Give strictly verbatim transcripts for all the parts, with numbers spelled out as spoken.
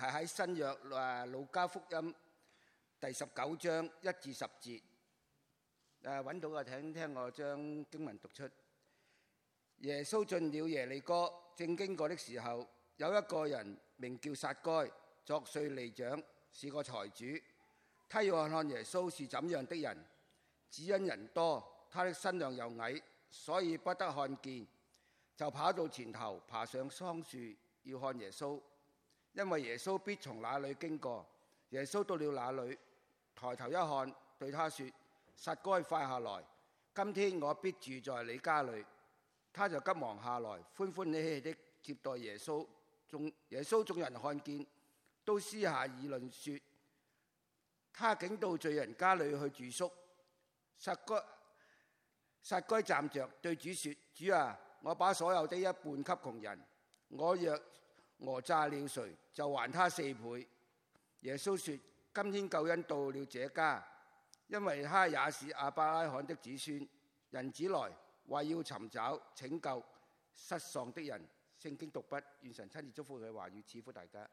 係喺新約啊路加福音第十九章一至十節。誒揾到嘅請聽我將經文讀出。耶穌進了耶利哥，正經過的時候，有一個人名叫撒該，作稅吏長，是個財主。他要看看耶穌是怎樣的人，只因人多，他的身量又矮，所以不得看見，就跑到前頭，爬上桑樹要看耶穌，因為耶穌必從那裏經過。耶穌到了那裏，抬頭一看，對他說：撒該，快下來，今天我必住在你家裏。他就急忙下來，歡歡喜喜的接待耶穌。眾耶穌眾人看見，都私下議論說：他竟到罪人家裏去住宿。撒該撒該站着對主說：主啊，我把所有的一半給窮人，我若訛詐了誰，就還他四倍。耶穌說：今天救恩到了這家，因為他也是亞伯拉罕的子孫。人子來為要尋找拯救失喪的人。聖經讀畢，願神親自祝福佢話語，賜福大家。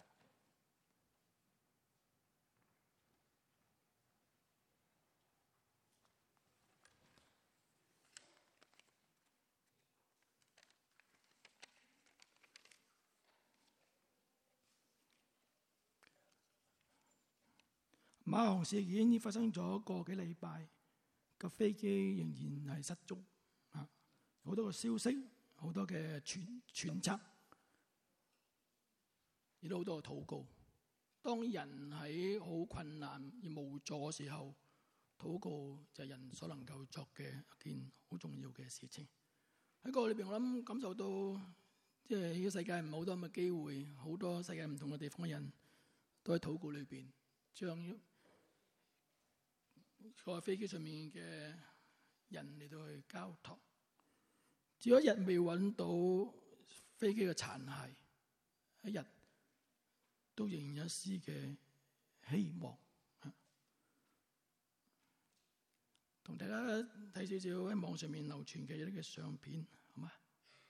馬航事件已經發生咗個幾禮拜，個飛機仍然係失蹤啊！好多個消息，好多嘅揣揣測，亦都好多嘅禱告。當人喺好困難而無助嘅時候，禱告就係人所能夠作嘅一件好重要嘅事情。喺個裏邊，我諗感受到，即係呢個世界唔係好多咁嘅機會，好多世界唔同嘅地方嘅人都喺禱告裏邊將坐喺飛機上面嘅人嚟到去交託，只有一日未揾到飛機嘅殘骸，一日都仍然有一絲嘅希望。同大家睇少少喺網上面流傳嘅一啲嘅相片，好嗎？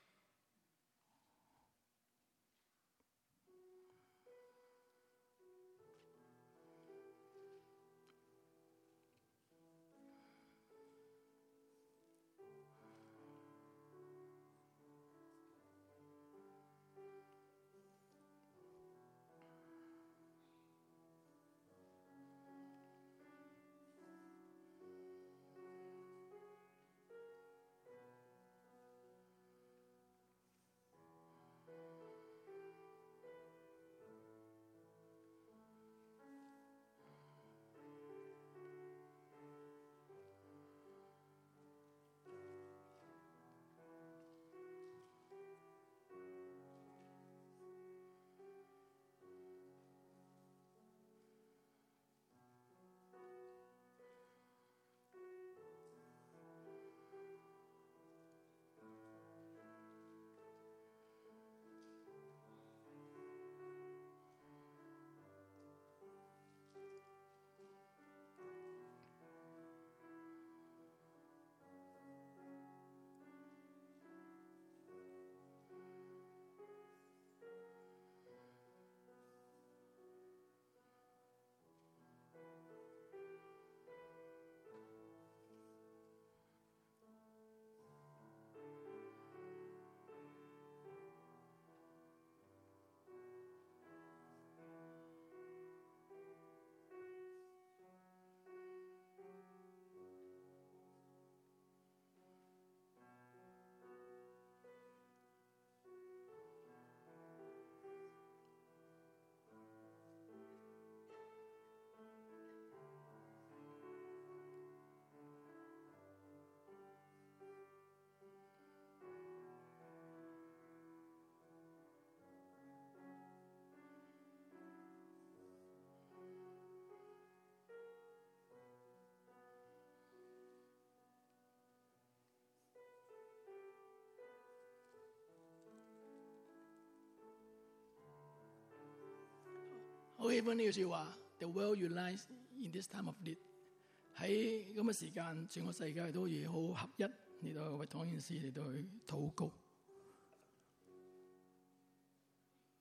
好喜歡呢句説話 ，The world unites in this time of need。喺咁嘅時間，全個世界都要好合一嚟到為同一件事嚟到去禱告。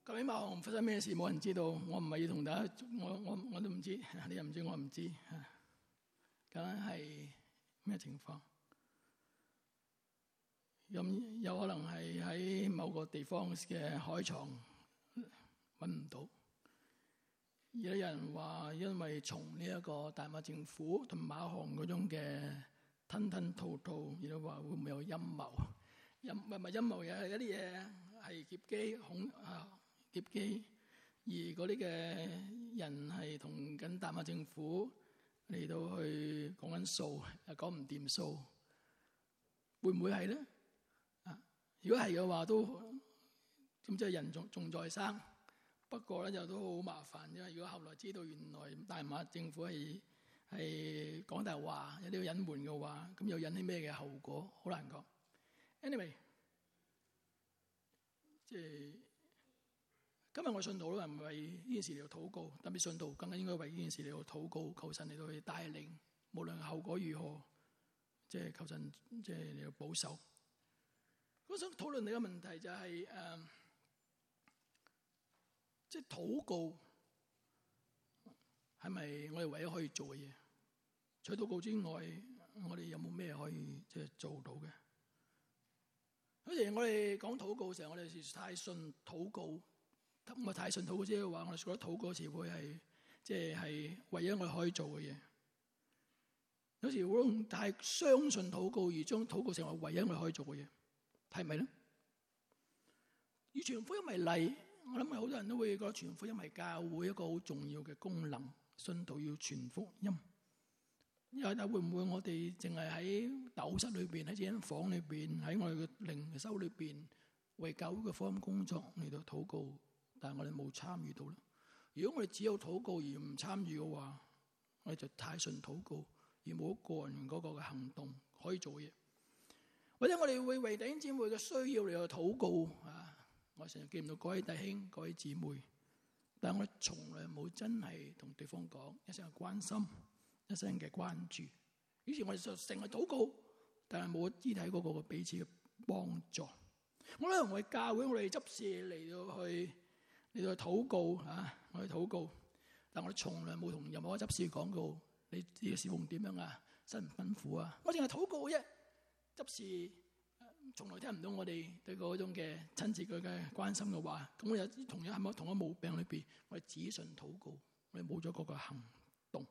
究竟馬航發生咩事？冇人知道。我唔係要同大家，我我我都唔知，你又唔知，我唔知。究竟係咩情況？咁有可能係喺某個地方嘅海床揾唔到。有人話因為從呢一個大馬政府同馬航嗰種嘅吞吞吐吐，亦都話會唔會有陰謀？陰唔係唔係陰謀，又係一啲嘢係劫機恐啊劫機，而嗰啲嘅人係同緊大馬政府嚟到去講緊數，又講唔掂數，會唔會係咧？啊，如果係嘅話，都咁即係人仲仲在生。不過咧就都好麻煩，因為如果後來知道原來大馬政府係係講大話，有啲隱瞞嘅話，咁又引起咩嘅後果？好難講。Anyway， 即係今日我信徒都係為呢件事嚟到禱告，特別信徒更加應該為呢件事嚟到禱告，求神嚟到去帶領，無論後果如何，即係求神即係嚟到保守。我想討論你嘅問題就係、是、誒。呃即係禱告係咪我哋唯一可以做嘅嘢？除禱告之外，我哋有冇咩可以即係做到嘅？好似我哋講禱告嘅時候，我哋是太信禱告，我太信禱告即係話，我哋覺得禱告時會係即係係唯一我哋可以做嘅嘢。有時會太相信禱告而將禱告成為唯一我哋可以做嘅嘢，係咪咧？以傳福音為例。我諗好多人都會覺得傳福音係教會一個好重要嘅功能，信徒要傳福音。又但會唔會我哋淨係喺斗室裏邊，喺間房裏邊，喺我哋嘅靈修裏邊為教會嘅福音工作嚟到禱告，但係我哋冇參與到咧？如果我哋只有禱告而唔參與嘅話，我哋就太信禱告而冇個人嗰個嘅行動可以做嘢。或者我哋會為弟兄姊妹嘅需要嚟到禱告啊。我成日見唔到各位弟兄、各位姊妹，但係我哋從來冇真係同對方講一聲嘅關心、一聲嘅關注。於是我哋就成日禱告，但係冇肢體嗰個嘅彼此嘅幫助。我咧同我哋教會，我哋執事嚟到去嚟到去禱告啊，我哋禱告，但我哋從來冇同任何一個執事講過你呢個事奉點樣啊，辛唔辛苦啊？我淨係禱告啫，執事。從來聽唔到我哋對嗰種嘅親切佢嘅關心嘅話，咁我有同樣係咪同一毛病裏邊，我哋只信禱告，我哋冇咗嗰個行動。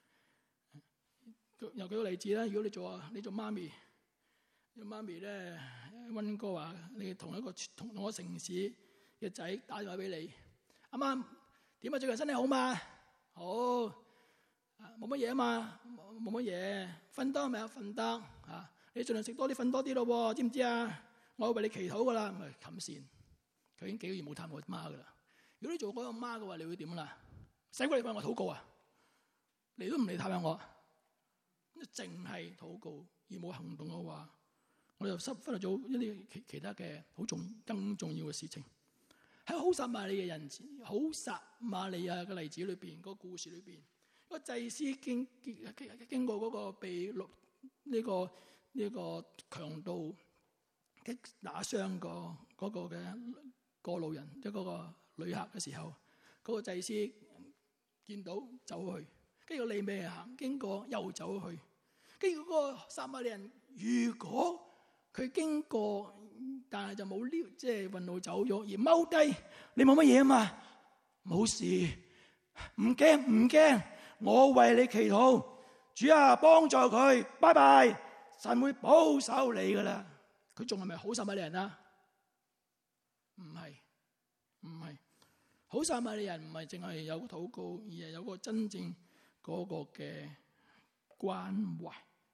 又舉個例子啦，如果你做啊，你做媽咪，做媽咪咧，溫哥華，你同一個同同一個城市嘅仔打電話俾你，阿媽點啊？最近身體好嘛？好，冇乜嘢啊嘛，冇乜嘢，瞓得未啊？瞓得啊。你盡量食多啲，瞓多啲咯，知唔知啊？我會為你祈禱噶啦，咪冚線。佢已經幾個月冇探我媽噶啦。如果你做嗰個媽嘅話，你會點啦？使鬼你幫我禱告啊？你都唔嚟探下我，淨係禱告而冇行動嘅話，我就忽忽略咗一啲其其他嘅好重更重要嘅事情。喺好撒瑪利亞人好撒瑪利亞嘅例子裏邊，嗰個故事裏邊，個祭司經經經過嗰個被擄呢個。呢、這個強盜擊打傷個嗰個嘅過路人，即係嗰個旅客嘅時候，嗰、那個祭司見到走去，跟住利未人行經過又走去，跟住嗰個撒瑪利人，如果佢經過，但係就冇撩，即係運路走咗而踎低，你冇乜嘢啊嘛，冇事，唔驚唔驚，我為你祈禱，主啊幫助佢，拜拜。神會保守你噶啦，佢仲係咪好撒瑪利人啊？唔係，唔係好撒瑪利人，唔係淨係有個禱告，而係有個真正嗰個嘅關懷。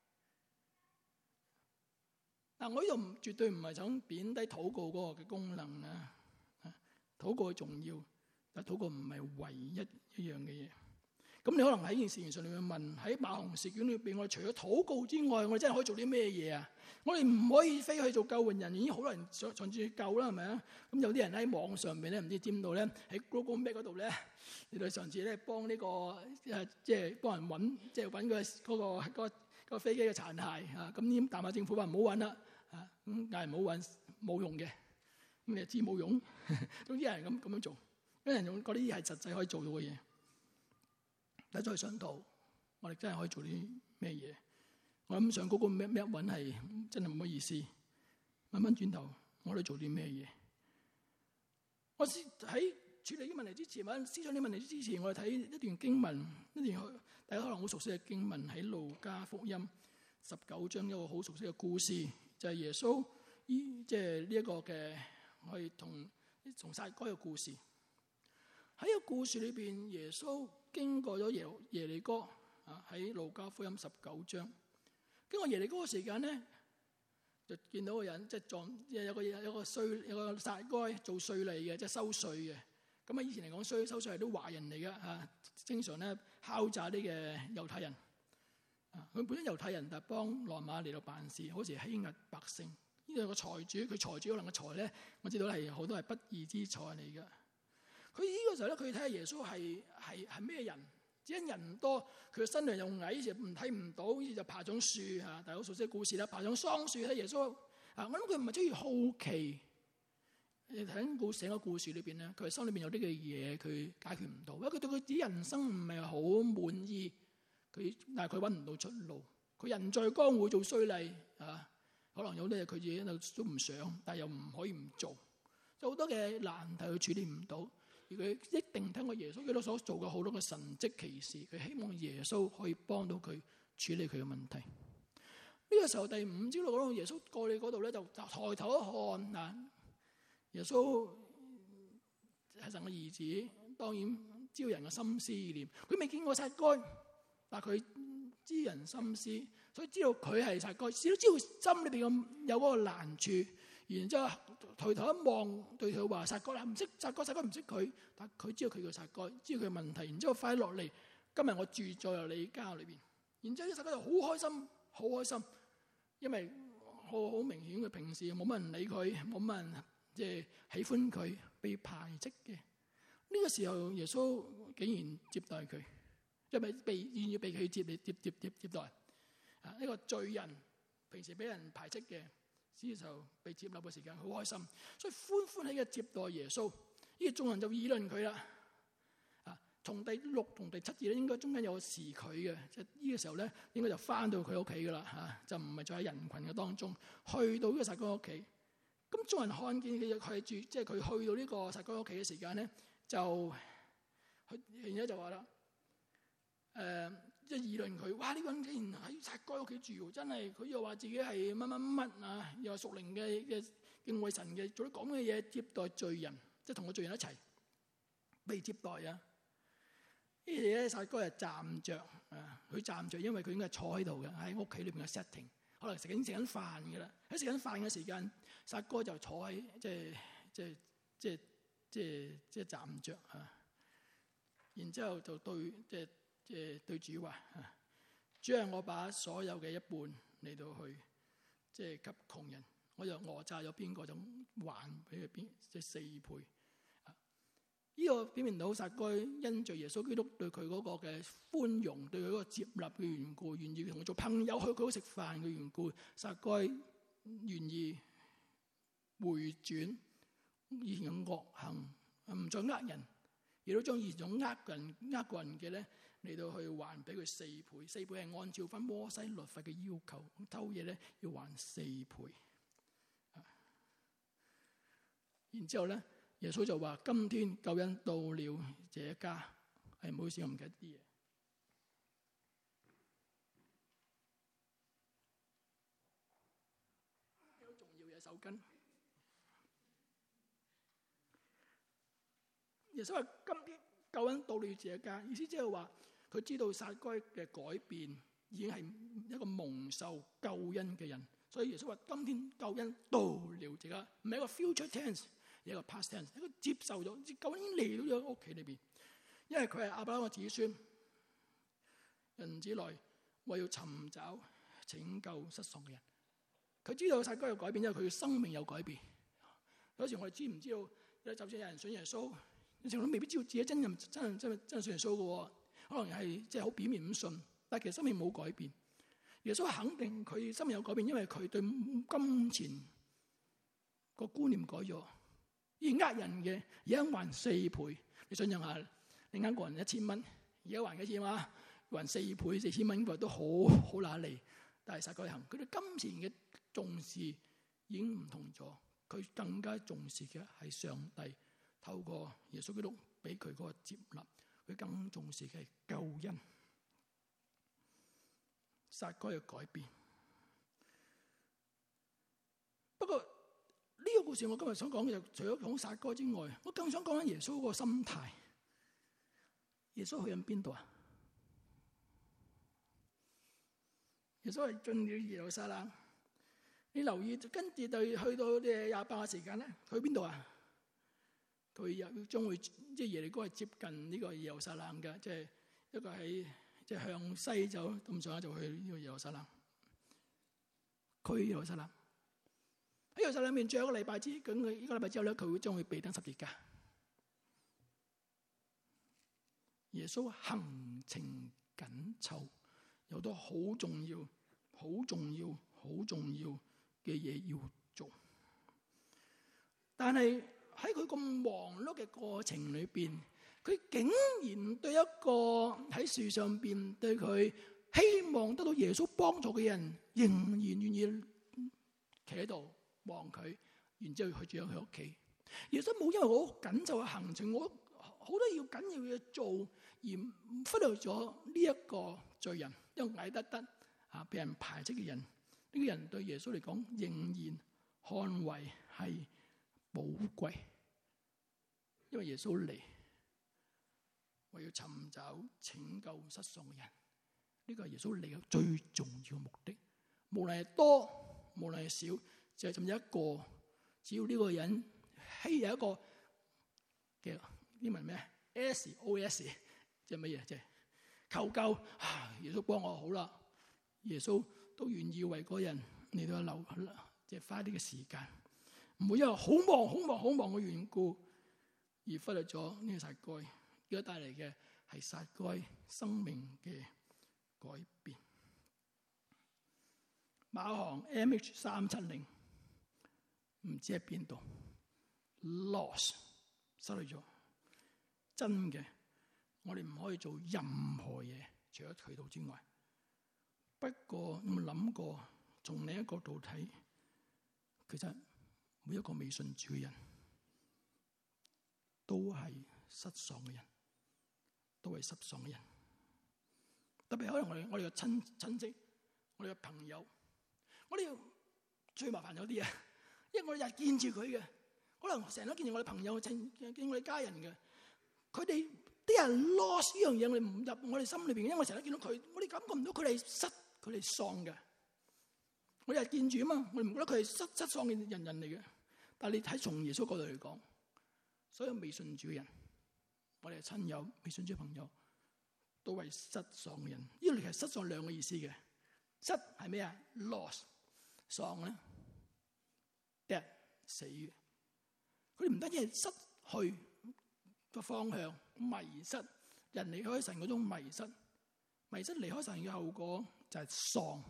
嗱，我呢度唔絕對唔係想貶低禱告嗰個嘅功能啊，禱告係重要，但禱告唔係唯一一樣嘅嘢。咁你可能喺件事情上面問，喺馬航事件裏邊，我哋除咗禱告之外，我哋真係可以做啲咩嘢啊？我哋唔可以飛去做救援人，已經好多人上上住去救啦，係咪啊？咁有啲人喺網上邊咧，唔知點到咧，喺 Google Map 嗰度咧，你哋上次咧幫呢、這個誒，即係幫人揾，即係揾個嗰個嗰個嗰個飛機嘅殘骸啊！咁呢，大馬政府話唔好揾啦，啊咁但係唔好揾冇用嘅， 你就知冇用。總之有人咁咁樣做，有人用嗰啲係實際可以做到嘅嘢。但再上圖，我哋真係可以做啲咩嘢？我諗上嗰個咩咩揾係真係冇乜意思。慢慢轉頭，我哋做啲咩嘢？我喺處理啲問題之前，或者思想啲問題之前，我哋睇一段經文，一段大家可能好熟悉嘅經文喺路加福音十九章，一個好熟悉嘅故事，就係、是、耶穌依即係呢一個嘅可以同同撒該嘅故事。喺呢個故事裏邊，耶穌經過咗耶耶利哥啊，喺路加福音十九章經過耶利哥嘅時間咧，就見到個人即係撞有個有個稅有個撒該做稅吏嘅，即係收稅嘅。咁啊，以前嚟講，收收稅係啲華人嚟嘅嚇，經常咧敲詐啲嘅猶太人。啊，佢本身猶太人，但係幫羅馬嚟到辦事，好似欺壓百姓。呢度有個財主，佢財主可能個財咧，我知道係好多係不義之財嚟嘅。佢呢個時候咧，佢睇下耶穌係係係咩人？只因人唔多，佢嘅身量又矮，就唔睇唔到，於是就爬上樹嚇。大家好熟悉嘅故事啦，爬上桑樹睇耶穌。啊，我諗佢唔係中意好奇。你睇故成個故事裏邊咧，佢心裏邊有啲嘅嘢，佢解決唔到，因為佢對佢自己人生唔係好滿意。佢但係佢揾唔到出路。佢人在江湖做衰吏啊，可能有啲嘢佢自己都唔想，但係又唔可以唔做。有好多嘅難題佢處理唔到。而佢一定聽過耶穌基督所做嘅好多嘅神蹟奇事，佢希望耶穌可以幫到佢處理佢嘅問題。呢、這個時候第五朝講到耶穌過你嗰度咧，就抬頭一看嗱，耶穌係神嘅兒子，當然知人嘅心思意念。佢未見過撒該，但佢知人心思，所以知道佢係撒該，只都知道心裏邊有嗰個難處。然之後抬頭一望，對佢話撒該啦，唔識撒該，撒該唔識佢，但佢知道佢叫撒該，知道佢嘅問題。然之後快落嚟，今日我住在你家裏邊。然之後呢撒該就好開心，好開心，因為好好明顯佢平時冇乜人理佢，冇乜人即係喜歡佢，被排斥嘅。呢、這個時候耶穌竟然接待佢，因為被願意被佢接嚟接接接接待。啊，呢個罪人平時俾人排斥嘅。之後被接納嘅時間好開心，所以歡歡喜嘅接待耶穌。呢個眾人就議論佢啦。啊，從第六同第七節咧，應該中間有個時距嘅，即係呢個時候咧，應該就翻到佢屋企噶啦嚇，就唔係再喺人群嘅當中，去到呢個撒該屋企。咁眾人看見佢佢住，即係佢去到呢個撒該屋企嘅時間咧，就佢然之後就話啦，誒。即係議論佢，哇！呢個人竟然喺撒該屋企住，真係佢又話自己係乜乜乜啊，又話屬靈嘅嘅敬畏神嘅，做啲咁嘅嘢接待罪人，即係同個罪人一齊被接待啊！呢啲咧撒該係站着啊，佢站着，因為佢應該係坐喺度嘅，喺屋企裏邊嘅 setting， 可能食緊食緊飯嘅啦。喺食緊飯嘅時間，撒該就坐喺即係即係即係即係即係站着啊，然之後就對即係。即係對主話：主啊，我把所有嘅一半嚟到去，即係給窮人。我又訛詐咗邊個就還俾佢邊，即係四倍。呢、這個表明到撒該因着耶穌基督對佢嗰個嘅寬容，對佢嗰個接納嘅緣故，願意同佢做朋友，去佢屋企食飯嘅緣故，撒該願意回轉以前嘅惡行，唔再呃人，亦都將以前種呃人呃過人嘅咧。嚟到去還俾佢四倍，四倍係按照翻摩西律法嘅要求，偷嘢咧要還四倍。然之後咧，耶穌就話：今天救恩到了這家。係唔好意思，我唔記得啲嘢。好重要嘅手巾。耶穌話：今天救恩到了這家，意思即係話。佢知道撒該嘅改變已經係一個蒙受救恩嘅人，所以耶穌話：今天救恩到了這家，唔係一個 future tense，係一個 past tense，一個接受咗，救恩已經嚟到咗屋企裏邊。因為佢係亞伯拉罕嘅子孫，人子來為要尋找拯救失喪嘅人。佢知道撒該有改變，因為佢嘅生命有改變。有時我哋知唔知道？就算有人信耶穌，有時我都未必知道自己真人真人真真係信耶穌嘅。可能係即係好表面咁信，但係其實生命冇改變。耶穌肯定佢生命有改變，因為佢對金錢個觀念改咗， 而呃人嘅而家還四倍。你想象下，你呃個人一千蚊，而家還幾錢嘛？還四倍四千蚊，都好好揦脷。但係撒該行，佢對金錢嘅重視已經唔同咗。佢更加重視嘅係上帝透過耶穌基督俾佢嗰個接納，佢更重視嘅係救恩。撒該嘅改變。不過呢個故事我今日想講嘅，就除咗講撒該之外，我更想講緊耶穌嗰個心態。耶穌去緊邊度啊？耶穌係進了耶路撒冷。你留意，跟住就去到啲廿八嘅時間咧，去邊度啊？佢又將會即係耶利哥係接近呢個耶路撒冷嘅，即係一個喺即係向西走咁上下就去呢個耶路撒冷。佢耶路撒冷喺耶路撒冷裏面，最後一個禮拜之咁，佢呢個禮拜之後咧，佢會將會被釘十字架。耶穌行程緊湊，有好多好重要、好重要、好重要嘅嘢要做，但係喺佢咁忙碌嘅過程裏邊，佢竟然對一個喺樹上邊對佢希望得到耶穌幫助嘅人，仍然願意企喺度望佢，然之後去住喺佢屋企。耶穌冇因為我緊湊嘅行程，我好多要緊要嘅做，而忽略咗呢一個罪人，一個矮得得啊，被人排斥嘅人。呢個人對耶穌嚟講仍然看為係寶貴，因為耶穌嚟為要尋找拯救失喪嘅人。呢個係耶穌嚟嘅最重要嘅目的。無論係多，無論係少，就係甚至一個，只要呢個人係有一個嘅英文咩 S O S， 即係乜嘢？即係求救啊！耶穌幫我好啦，耶穌都願意為嗰人嚟到留，即係花啲嘅時間，唔會因為好忙、好忙、好忙嘅緣故而忽略咗呢個撒該，而家帶嚟嘅係撒該生命嘅改變。馬航 M H 三七零唔知喺邊度 ，lost 失去咗。真嘅，我哋唔可以做任何嘢，除咗渠道之外。不過有冇諗過，從另一個角度睇，其實每一個未信主嘅人都係失喪嘅人，都係失喪嘅人。特別可能我哋我哋嘅親親戚，我哋嘅朋友，我哋最麻煩有啲啊，因為我哋日見住佢嘅，可能成日都見住我哋朋友、見見我哋家人嘅，佢哋啲人 lost 呢樣嘢，我哋唔入我哋心裏邊，因為我成日都見到佢，我哋感覺唔到佢哋失。佢哋喪嘅，我哋係見住啊嘛，我哋唔覺得佢係失失喪嘅人人嚟嘅。但係你睇從耶穌角度嚟講，所有未信主嘅人，我哋係親友、未信主嘅朋友，都係失喪嘅人。呢個係失喪兩個意思嘅，失係咩啊 ？loss， 喪咧 death 死嘅。佢哋唔單止係失去個方向、迷失，人離開神嗰種迷失，迷失離開神嘅後果。就係喪，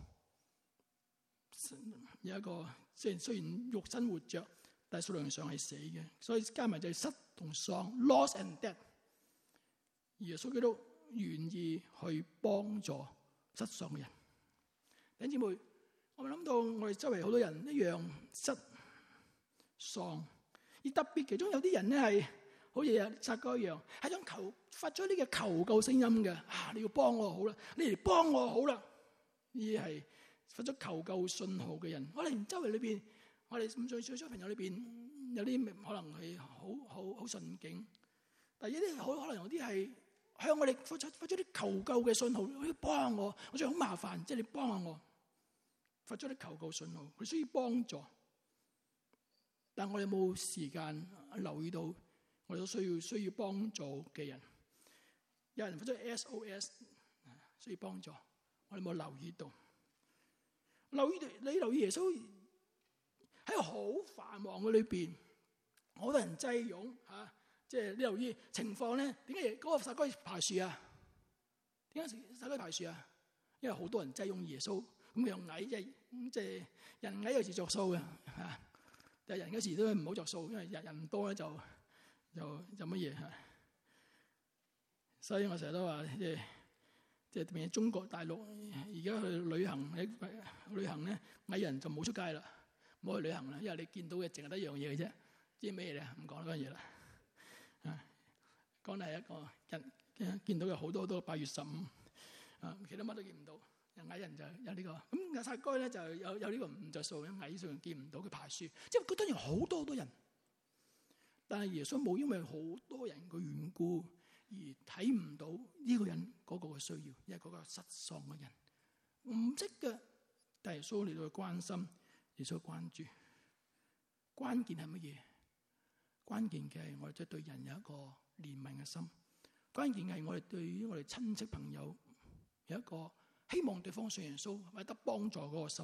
有一個雖然雖然肉身活着，但係數量上係死嘅，所以加埋就係失同喪 ，loss and death。耶穌基督願意去幫助失喪嘅人。弟兄姊妹，我咪諗到我哋周圍好多人一樣失喪，而特別其中有啲人咧係好似撒該一樣，係想求發出呢個求救聲音嘅啊！你要幫我好啦，你嚟幫我好啦。呢啲係發咗求救信號嘅人，可能周圍裏邊，我哋五歲、歲數朋友裏邊有啲可能係好好好順境，但係有啲好可能有啲係向我哋發出發出啲求救嘅信號，你幫我，我最好麻煩，即係你幫下我，發出啲求救信號，佢需要幫助，但我哋冇時間留意到我哋都需要需要幫助嘅人，有人發出 S O S 需要幫助。我哋冇留意到，留意你留意耶穌喺好繁忙嘅裏邊，好多人擠擁嚇，即係你留意情況咧。點解嗰個撒該爬樹啊？點解撒該爬樹啊？因為好多人擠擁耶穌，咁佢又矮，即係即係人矮有時着數嘅嚇。 但係人有時都唔好着數，因為人人多咧就就就乜嘢嚇。所以我成日都話，即係即係特別係中國大陸而家去旅行，喺旅行咧，蟻人就冇出街啦，冇去旅行啦，因為你見到嘅淨係得一樣嘢嘅啫，知咩嘢咧？唔講嗰樣嘢啦。啊，講係一個人見到嘅好多都八月十五啊，其他乜都見唔到。蟻人就有呢個，咁亞撒該咧就有有呢個唔着數，蟻上見唔到佢爬樹，即係佢當然好多好多人，但係耶穌冇因為好多人嘅緣故而睇唔到呢個人嗰個嘅需要，因為嗰個失喪嘅人唔識嘅，但係耶穌嚟到去關心，耶穌關注。關鍵係乜嘢？關鍵嘅係我哋即係對人有一個憐憫嘅心，關鍵係我哋對於我哋親戚朋友有一個希望對方信耶穌或者得幫助嗰個心。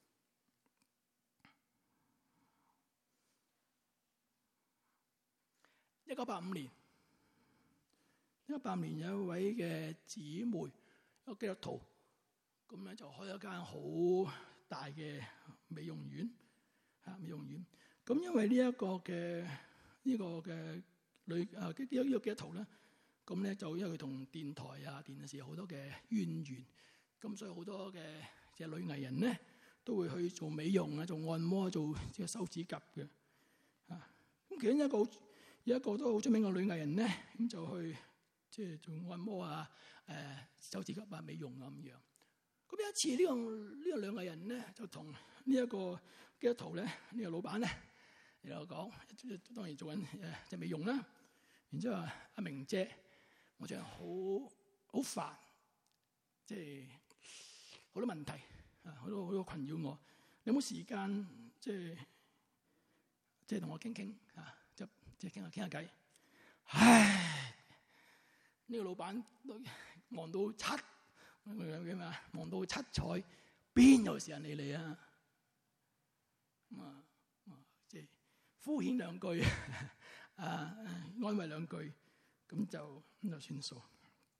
一九八五年，一九八五年有一位嘅姊妹，一個基督徒，咁咧就開咗間好大嘅美容院，嚇美容院。咁因為呢一個嘅呢個嘅女啊呢呢呢個基督徒咧，咁咧就因為佢同電台啊電視好多嘅淵源。咁所以好多嘅即係女藝人咧，都會去做美容啊、做按摩、做即係修指甲嘅。啊，咁其中一個有一個都好出名嘅女藝人咧，咁就去即係做按摩啊、誒修指甲啊、美容啊咁樣。咁有一次呢個呢個女藝人咧，就同呢一個基督徒咧，呢個老闆咧，然後講，當然做緊誒即係美容啦。然之後話：阿明姐，我真係好好煩，即係。好多問題啊，好多好多困擾我。你有冇時間即係即係同我傾傾啊？即即係傾下傾下偈。唉，呢個老闆都忙到七咁樣啊，忙到七彩，邊有時間理你啊？咁啊，即係敷衍兩句啊，安慰兩句，咁就咁就算數。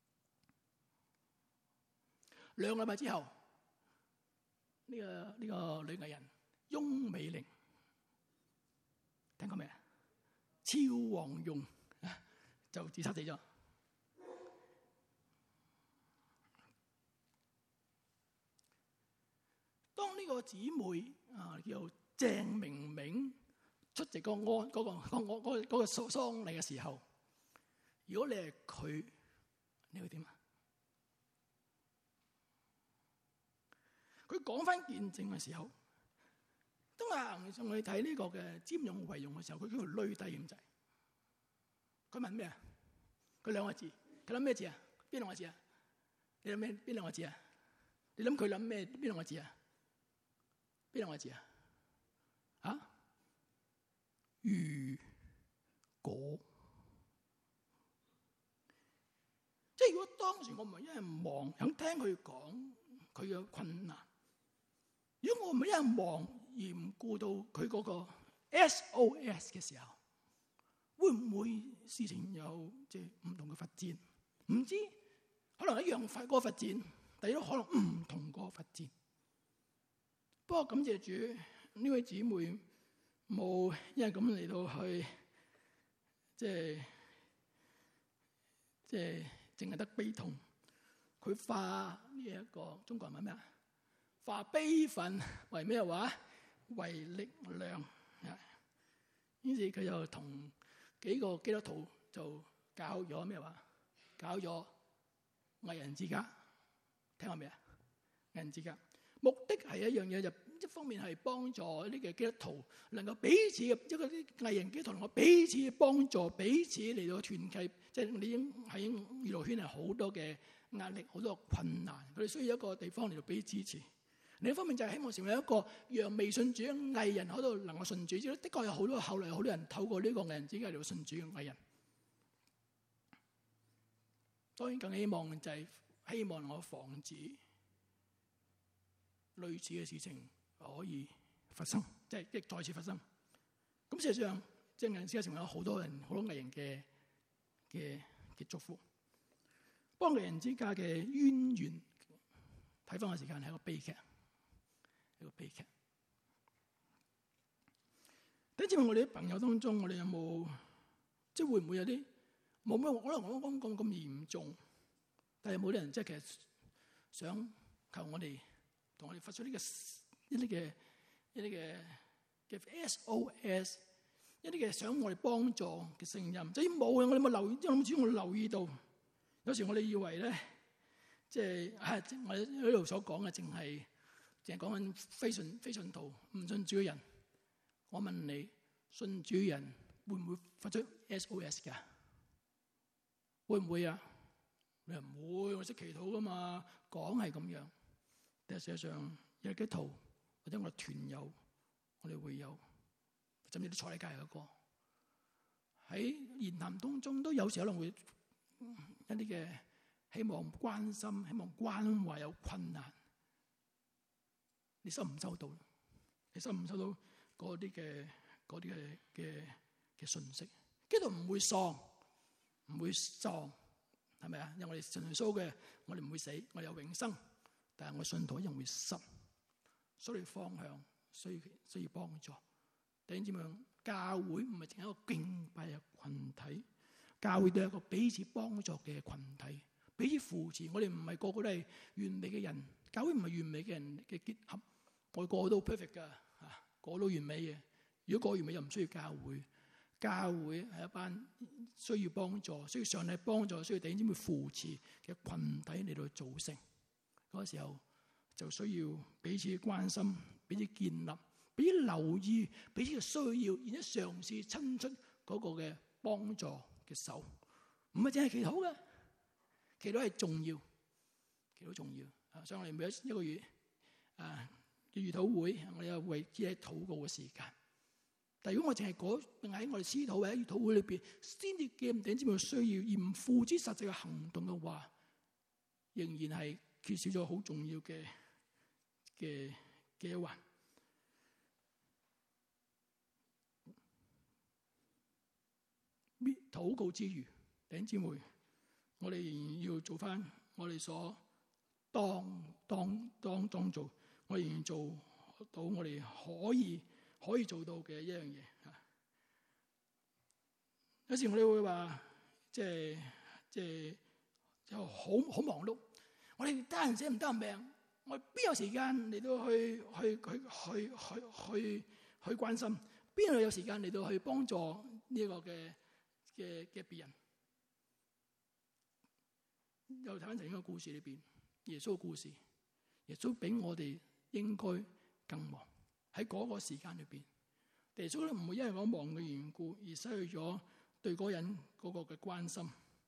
兩個禮拜之後。呢、這個呢、這個女藝人翁美玲，聽過未啊？超黃蓉啊，就自殺死咗。當呢個姊妹啊叫鄭明明出席個安嗰、那個嗰、那個嗰、那個嗰、那個喪禮嘅時候，如果你係佢，你會點啊？佢講翻見證嘅時候，當我行上去睇呢個嘅瞻仰遺容嘅時候，佢叫佢累低咁滯。佢問咩啊？佢兩個字，佢諗咩字啊？邊兩個字啊？你諗咩？邊兩個字啊？你諗佢諗咩？邊兩個字啊？邊兩個字啊？啊？如果，即係如果當時我唔係因為忙，想聽佢講佢嘅困難。如果我唔係因為忙而唔顧到佢嗰個 S O S 嘅時候，會唔會事情有即係唔同嘅發展？唔知，可能一樣快嗰個發展，但係都可能唔同嗰個發展。不過感謝主，呢位姊妹冇因為咁嚟到去，即係即係淨係得悲痛。佢化呢一個中國人話咩啊？化悲憤為咩話？為力量。於是佢又同幾個基督徒就搞咗咩話？搞咗藝人之家，聽過未啊？藝人之家目的係一樣嘢，就一方面係幫助呢個基督徒能夠彼此嘅一個啲藝人基督徒能夠彼此幫助，彼此嚟到團契。即係你已經喺娛樂圈係好多嘅壓力，好多困難，佢哋需要一個地方嚟到俾支持。另一方面就係希望成為一個讓未信主嘅藝人喺度能夠信主。的確有好多後來好多人透過呢個藝人之家嚟到信主嘅藝人。當然更希望就係希望我防止類似嘅事情可以發生，即係即再次發生。咁事實上，即係藝人之家成為咗好多人好多藝人嘅嘅嘅祝福。幫藝人之家嘅淵源，睇翻個時間係一個悲劇。一個悲劇。 弟兄姊妹，我哋啲朋友當中，我哋有冇即係會唔會有啲冇咩？可能我講咁咁嚴重，但係有冇啲人即係其實想求我哋同我哋發出呢個一啲嘅一啲嘅嘅 S O S， 一啲嘅想我哋幫助嘅聲音。至於冇嘅，我哋冇留意，因為我主要我留意到，有時我哋以為咧，即係啊，我哋喺度所講嘅，淨係淨係講緊非信非信徒唔信主嘅人。我問你，信主人會唔會發出 S O S 㗎？會唔會啊？你話唔會，我識祈禱噶嘛，講係咁樣。但係實際上有基督徒或者我哋團友，我哋會有，甚至啲坐喺隔離嗰個喺言談當中都有時可能會一啲嘅希望關心、希望關懷有困難，你收唔收到？你收唔收到嗰啲嘅嗰啲嘅嘅嘅信息？基督徒唔會喪，唔會喪，係咪啊？因為我哋信耶穌嘅，我哋唔會死，我哋有永生。但係我信徒一樣會失，所以方向需要需要幫助。弟兄姊妹，教會唔係淨係一個敬拜嘅群體，教會都係一個彼此幫助嘅群體，彼此扶持。我哋唔係個個都係完美嘅人，教會唔係完美嘅人嘅結合。我個個都 perfect 噶，啊，個個都完美嘅。如果個個完美，又唔需要教會。教會係一班需要幫助、需要上帝幫助、需要弟兄姊妹扶持嘅群體嚟到組成。嗰個時候就需要彼此關心、彼此建立、彼此留意、彼此嘅需要，然之後嘗試伸出嗰個嘅幫助嘅手。唔係淨係祈禱嘅，祈禱係重要，祈禱重要。啊，所以我哋每一一個月啊嘅預禱會，我哋有為之喺禱告嘅時間。但如果我淨係嗰喺我哋私禱或者預禱會裏邊，先至見頂知道需要而唔付之實際嘅行動嘅話，仍然係缺少咗好重要嘅嘅嘅一環。禱告之餘，弟兄姊妹，我哋仍然要做翻我哋所當當當當做，我仍然做到我哋可以可以做到嘅一樣嘢。有時我哋會話，即係即係就好好忙碌。我哋得閒死唔得閒命，我哋邊有時間嚟到去去去去去去去關心？邊度有時間嚟到去幫助呢個嘅嘅嘅別人？又睇翻成個故事裏邊，耶穌嘅故事，耶穌比我哋應該更忙。喺嗰個時間裏邊，耶穌都唔會因為我忙嘅緣故而失去咗對嗰人嗰個嘅關心。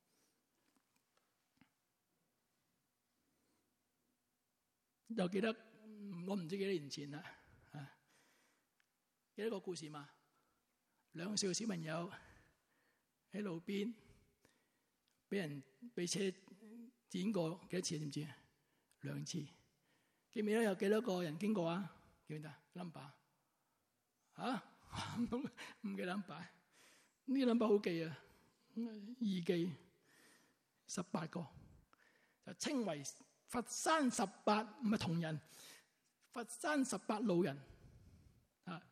又記得我唔知幾多年前啦，啊，記得個故事嘛？兩個小小朋友喺路邊俾人俾車剪過幾多次？知唔知啊？兩次。記唔記得有幾多個人經過啊？記唔記得 number？ 啊，唔記得 number。呢個 number 好記啊，易記十八個，就稱為佛山十八，唔係同人，佛山十八路人啊，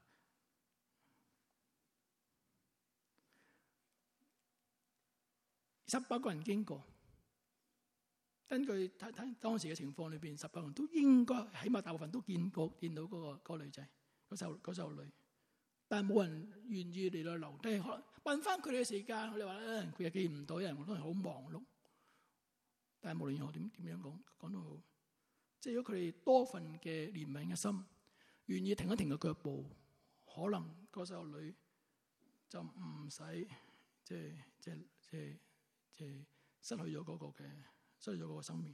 十八個人經過。根據睇睇當時嘅情況裏邊，十八個人都應該起碼大部分都見過見到嗰、嗰個嗰個女仔，嗰細嗰細路女，但係冇人願意嚟到留低，可能問翻佢哋嘅時間，佢哋話咧佢又見唔到，因為我都係好忙碌。但係無論如何點點樣講講都好，即係如果佢哋多份嘅憐憫嘅心，願意停一停嘅腳步，可能嗰細路女就唔使即係即係即係即係失去咗嗰個嘅失去咗嗰個生命。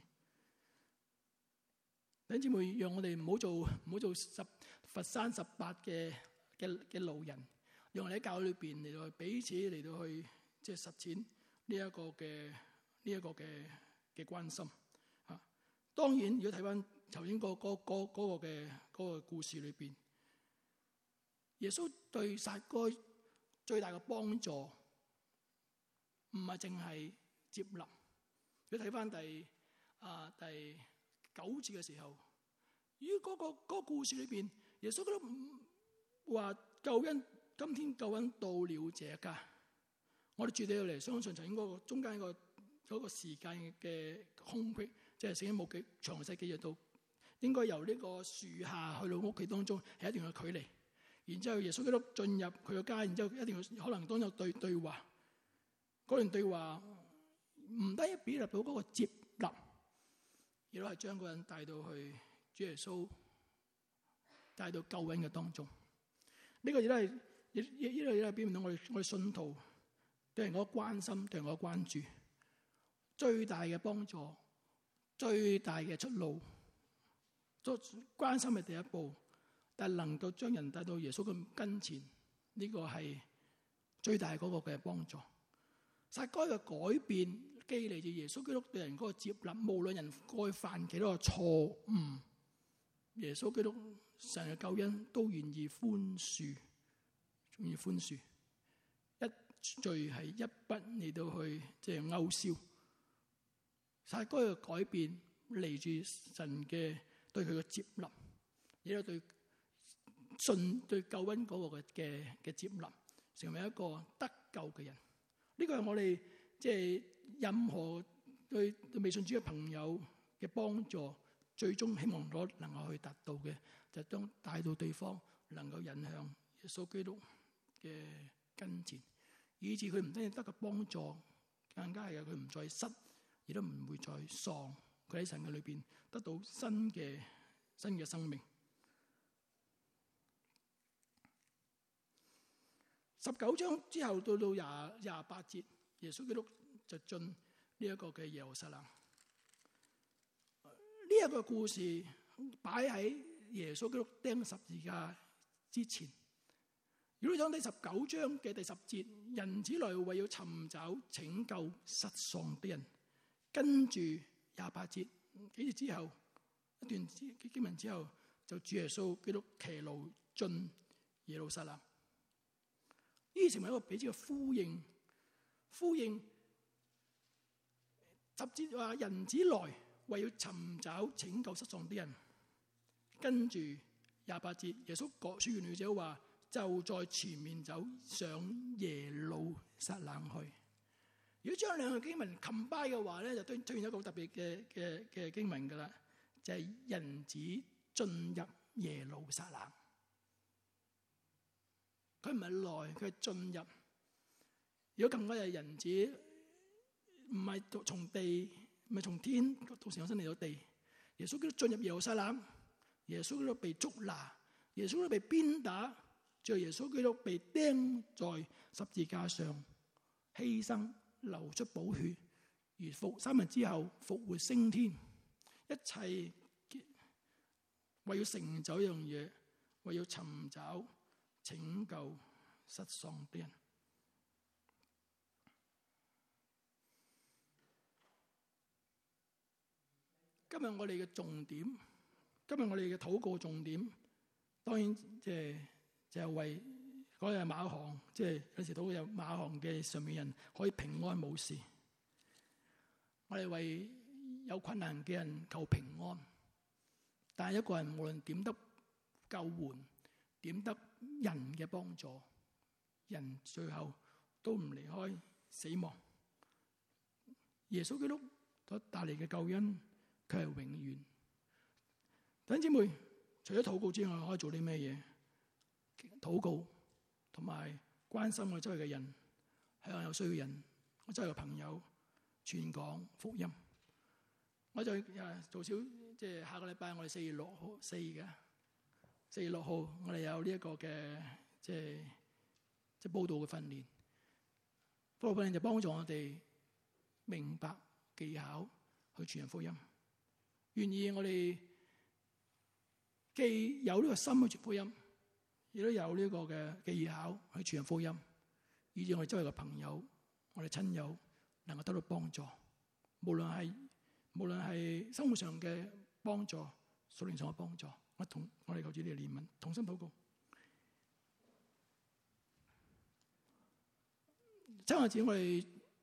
弟兄姊妹，讓我哋唔好做唔好做十佛山十八嘅嘅嘅路人，讓我哋喺教會裏邊嚟到彼此嚟到去即係實踐呢一個嘅呢一個嘅嘅關心啊。當然，如果睇翻頭先嗰嗰嗰嗰個嘅嗰個故事裏邊，耶穌對撒該最大嘅幫助唔係淨係接納。如果睇翻第啊第九節嘅時候，於嗰個嗰個故事裏邊，耶穌都唔話救恩今天救恩到了這家，我哋絕對要嚟相信就應該個中間一個嗰個時間嘅空隙，即係聖經冇幾詳細記載到，應該由呢個樹下去到屋企當中係一段嘅距離。然之後耶穌基督進入佢個家，然之後一定要可能當有對對話，嗰段對話唔單止表達到嗰個接納，亦都係將嗰人帶到去主耶穌帶到救恩嘅當中。呢、這個亦都係亦亦呢個亦都係表現到我哋我哋信徒對人嗰個關心，對人嗰個關注，最大嘅幫助，最大嘅出路，都關心係第一步。但係能夠將人帶到耶穌嘅跟前，呢、這個係最大嗰個嘅幫助。撒該嘅改變，既嚟自耶穌基督對人嗰個接納，無論人該犯幾多個錯誤，耶穌基督神嘅救恩都願意寬恕，願意寬恕，一罪係一筆嚟到去即係勾銷。撒該嘅改變嚟自神嘅對佢嘅接納，亦都對信對救恩嗰個嘅嘅嘅接納，成為一個得救嘅人。呢、這個係我哋即係任何對未信主嘅朋友嘅幫助，最終希望攞能夠去達到嘅，就係將帶到對方能夠引向耶穌基督嘅跟前，以致佢唔單止得個幫助，更加係佢唔再失，亦都唔會再喪。佢喺神嘅裏邊得到新嘅新嘅生命。十九章之後到到廿廿八節，耶穌基督就進呢一個嘅耶路撒冷。呢一個故事擺喺耶穌基督釘十字架之前。如果你講第十九章嘅第十節，人子來為要尋找拯救失喪的人，跟住廿八節幾節之後一段經文之後，就主耶穌基督騎驢進耶路撒冷。呢成為一個彼此嘅呼應，呼應十節話人子來為要尋找拯救失喪的人，跟住廿八節耶穌說完了之後話就在前面走上耶路撒冷去。如果將兩個經文 combine 嘅話咧，就出現一個特別嘅嘅嘅經文噶啦，就係、是、人子進入耶路撒冷。佢唔係來，佢係進入。如果更加係人子，唔係從地，唔係從天到成個身嚟到地。耶穌基督進入耶路撒冷，耶穌基督被捉拿，耶穌基督被鞭打，最後耶穌基督被釘在十字架上，犧牲流出寶血，而復三日之後復活升天。一切為要成就一樣嘢，為要尋找拯救失喪的人。今日我哋嘅重點，今日我哋嘅禱告重點，當然即係就係為嗰日馬航，即係有時禱告有馬航嘅上面人可以平安冇事。我哋為有困難嘅人求平安，但係一個人無論點得救援，點得人嘅幫助，人最後都唔離開死亡。耶穌基督所帶嚟嘅救恩，佢係永遠。弟兄姊妹，除咗禱告之外，可以做啲咩嘢？禱告同埋關心我周圍嘅人，向有需要嘅人，我周圍嘅朋友，傳講福音。我就誒做少，即係下個禮拜我哋四月六號四嘅。四月六號，我哋有呢一個嘅即係即係報道嘅訓練。報道訓練就幫助我哋明白技巧去傳揚福音。願意我哋既有呢個心去傳福音，亦都有呢個嘅技巧去傳揚福音，以至我哋周圍嘅朋友、我哋親友能夠得到幫助。無論係無論係生活上嘅幫助、屬靈上嘅幫助。我同我哋求主你嘅憐憫，同心禱告。親愛子，我哋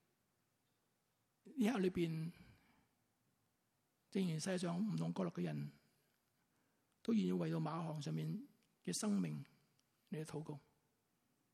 呢刻裏邊，正如世界上唔同角落嘅人都願意為到馬航上面嘅生命嚟禱告。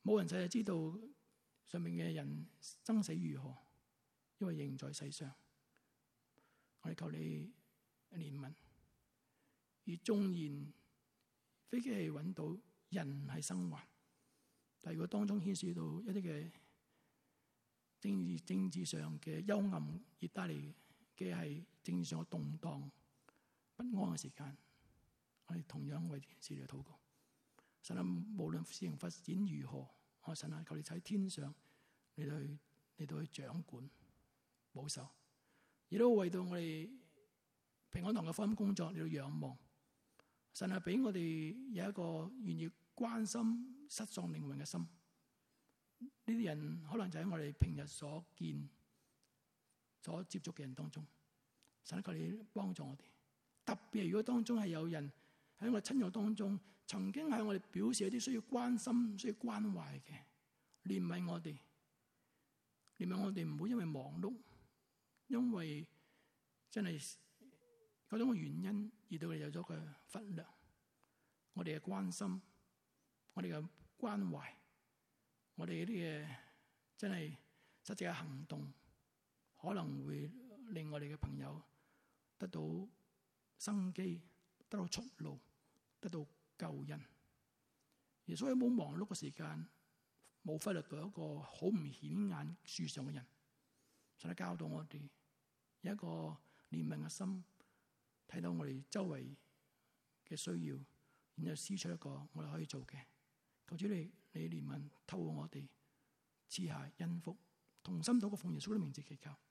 冇人實係知道上面嘅人生死如何，因為仍在世上。我哋求你憐憫。而縱然飛機係揾到人係生還，但如果當中牽涉到一啲嘅政治政治上嘅幽暗，而帶嚟嘅係政治上嘅動盪不安嘅時間，我哋同樣為件事嚟禱告。神啊，無論事情發展如何，我神啊，求你喺天上嚟到去嚟到去掌管保守，亦都為到我哋平安堂嘅福音工作嚟到仰望。神啊，俾我哋有一個願意關心失喪靈魂嘅心。呢啲人可能就喺我哋平日所見、所接觸嘅人當中。神啊，求你幫助我哋。特別係如果當中係有人喺我哋親友當中，曾經向我哋表示一啲需要關心、需要關懷嘅，憐憫我哋，憐憫我哋唔好因為忙碌，因為真係嗰種嘅原因而到嚟有咗個忽略。我哋嘅關心，我哋嘅關懷，我哋嗰啲嘅真係實際嘅行動，可能會令我哋嘅朋友得到生機，得到出路，得到救恩。而所以冇忙碌嘅時間，冇忽略到一個好唔顯眼樹上嘅人，所以教導我哋有一個憐憫嘅心，睇到我哋周圍嘅需要，然後施出一個我哋可以做嘅。求主你你憐憫透過我哋賜下恩福，同心禱告奉耶穌嘅名字祈求。